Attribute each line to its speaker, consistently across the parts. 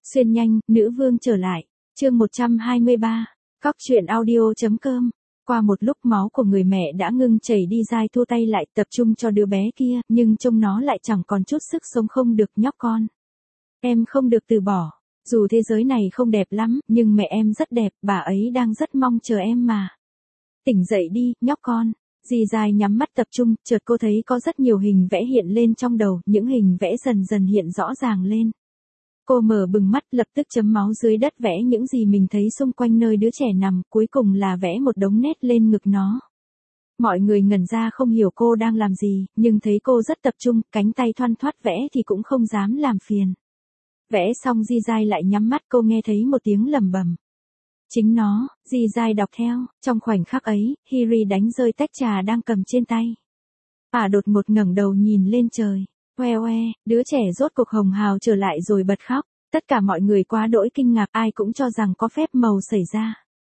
Speaker 1: Xuyên nhanh, nữ vương trở lại. Chương 123. Cóc truyện audio.com. Qua một lúc máu của người mẹ đã ngưng chảy đi, Giai thu tay lại tập trung cho đứa bé kia, nhưng trông nó lại chẳng còn chút sức sống. Không được nhóc con. Em không được từ bỏ. Dù thế giới này không đẹp lắm, nhưng mẹ em rất đẹp, bà ấy đang rất mong chờ em mà. Tỉnh dậy đi, nhóc con. Dì Giai nhắm mắt tập trung, chợt cô thấy có rất nhiều hình vẽ hiện lên trong đầu, những hình vẽ dần dần hiện rõ ràng lên. Cô mở bừng mắt, lập tức chấm máu dưới đất vẽ những gì mình thấy xung quanh nơi đứa trẻ nằm, cuối cùng là vẽ một đống nét lên ngực nó. Mọi người ngẩn ra không hiểu cô đang làm gì, nhưng thấy cô rất tập trung, cánh tay thoăn thoắt vẽ thì cũng không dám làm phiền. Vẽ xong Dì Giai lại nhắm mắt, cô nghe thấy một tiếng lẩm bẩm. Chính nó, Dì Giai đọc theo, trong khoảnh khắc ấy, Hiri đánh rơi tách trà đang cầm trên tay. Đột ngột ngẩng đầu nhìn lên trời. Oe oe, đứa trẻ rốt cuộc hồng hào trở lại rồi bật khóc. Tất cả mọi người quá đỗi kinh ngạc, ai cũng cho rằng có phép màu xảy ra.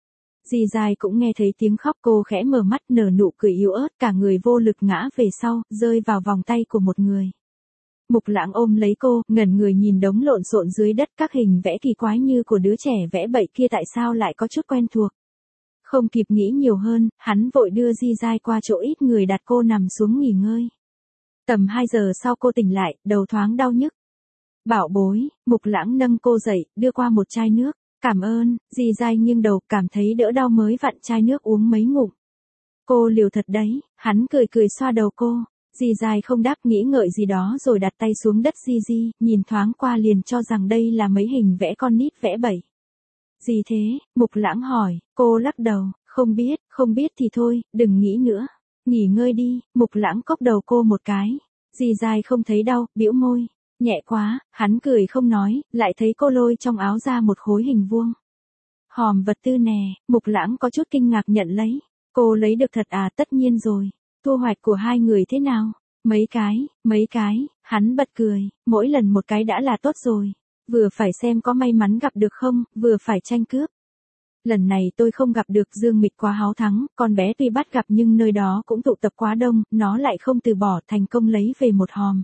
Speaker 1: Dì Giai cũng nghe thấy tiếng khóc, cô khẽ mở mắt nở nụ cười yếu ớt, cả người vô lực ngã về sau, rơi vào vòng tay của một người. Mục Lãng ôm lấy cô, ngẩn người nhìn đống lộn xộn dưới đất, các hình vẽ kỳ quái như của đứa trẻ vẽ bậy kia tại sao lại có chút quen thuộc. Không kịp nghĩ nhiều hơn, hắn vội đưa Dì Giai qua chỗ ít người đặt cô nằm xuống nghỉ ngơi. Tầm 2 giờ sau cô tỉnh lại, đầu thoáng đau nhức. Bảo bối, Mục Lãng nâng cô dậy, đưa qua một chai nước. Cảm ơn, Dì Giai nghiêng đầu, cảm thấy đỡ đau mới vặn chai nước uống mấy ngụm. Cô liều thật đấy, hắn cười cười xoa đầu cô. Dì Giai không đáp, nghĩ ngợi gì đó rồi đặt tay xuống đất. Di, nhìn thoáng qua liền cho rằng đây là mấy hình vẽ con nít vẽ bậy. Gì thế? Mục Lãng hỏi, cô lắc đầu, không biết thì thôi, đừng nghĩ nữa. Nghỉ ngơi đi. Mục Lãng cốc đầu cô một cái. Dì Giai không thấy đau, bĩu môi. Nhẹ quá, hắn cười không nói, lại thấy cô lôi trong áo ra một khối hình vuông. Hòm vật tư nè. Mục Lãng có chút kinh ngạc nhận lấy. Cô lấy được thật à? Tất nhiên rồi. Thu hoạch của hai người thế nào? Mấy cái, hắn bật cười, mỗi lần một cái đã là tốt rồi. Vừa phải xem có may mắn gặp được không, vừa phải tranh cướp. Lần này tôi không gặp được. Dương Mịch quá háo thắng, con bé tuy bắt gặp nhưng nơi đó cũng tụ tập quá đông, nó lại không từ bỏ, thành công lấy về một hòm.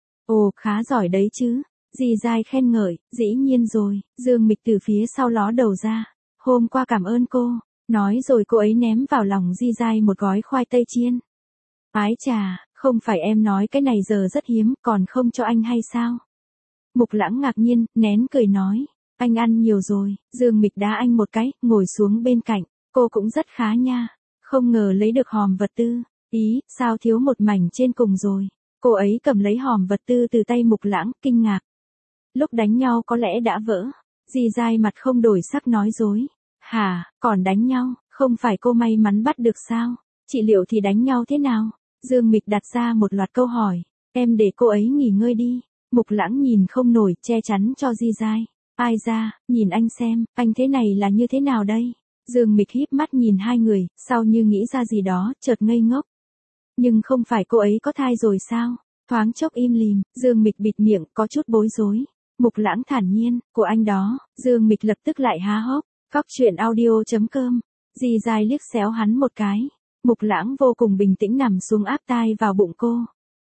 Speaker 1: Ồ, khá giỏi đấy chứ. Dì Giai khen ngợi, dĩ nhiên rồi. Dương Mịch từ phía sau ló đầu ra. Hôm qua cảm ơn cô. Nói rồi cô ấy ném vào lòng Dì Giai một gói khoai tây chiên. Ái chà, không phải em nói cái này giờ rất hiếm, còn không cho anh hay sao? Mục Lãng ngạc nhiên, nén cười nói. Anh ăn nhiều rồi. Dương Mịch đá anh một cái, ngồi xuống bên cạnh. Cô cũng rất khá nha. Không ngờ lấy được hòm vật tư. Ý, sao thiếu một mảnh trên cùng rồi. Cô ấy cầm lấy hòm vật tư từ tay Mục Lãng, kinh ngạc. Lúc đánh nhau có lẽ đã vỡ. Dì Giai mặt không đổi sắc nói dối. Hả, còn đánh nhau, không phải cô may mắn bắt được sao? Chị Liệu thì đánh nhau thế nào? Dương Mịch đặt ra một loạt câu hỏi. Em để cô ấy nghỉ ngơi đi. Mục Lãng nhìn không nổi, che chắn cho Dì Giai. Ai ra, nhìn anh xem, anh thế này là như thế nào đây? Dương Mịch híp mắt nhìn hai người, sau như nghĩ ra gì đó, chợt ngây ngốc. Nhưng không phải cô ấy có thai rồi sao? Thoáng chốc im lìm, Dương Mịch bịt miệng, có chút bối rối. Mục Lãng thản nhiên, của anh đó. Dương Mịch lập tức lại há hốc. Cóc truyện audio.com. Dì Giai liếc xéo hắn một cái. Mục Lãng vô cùng bình tĩnh nằm xuống áp tai vào bụng cô.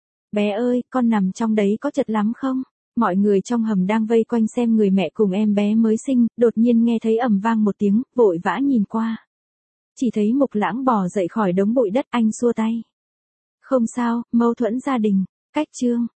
Speaker 1: Bé ơi, con nằm trong đấy có chật lắm không? Mọi người trong hầm đang vây quanh xem người mẹ cùng em bé mới sinh, đột nhiên nghe thấy ầm vang một tiếng, vội vã nhìn qua. Chỉ thấy Mục Lãng bò dậy khỏi đống bụi đất, anh xua tay. Không sao, mâu thuẫn gia đình. Cách chương.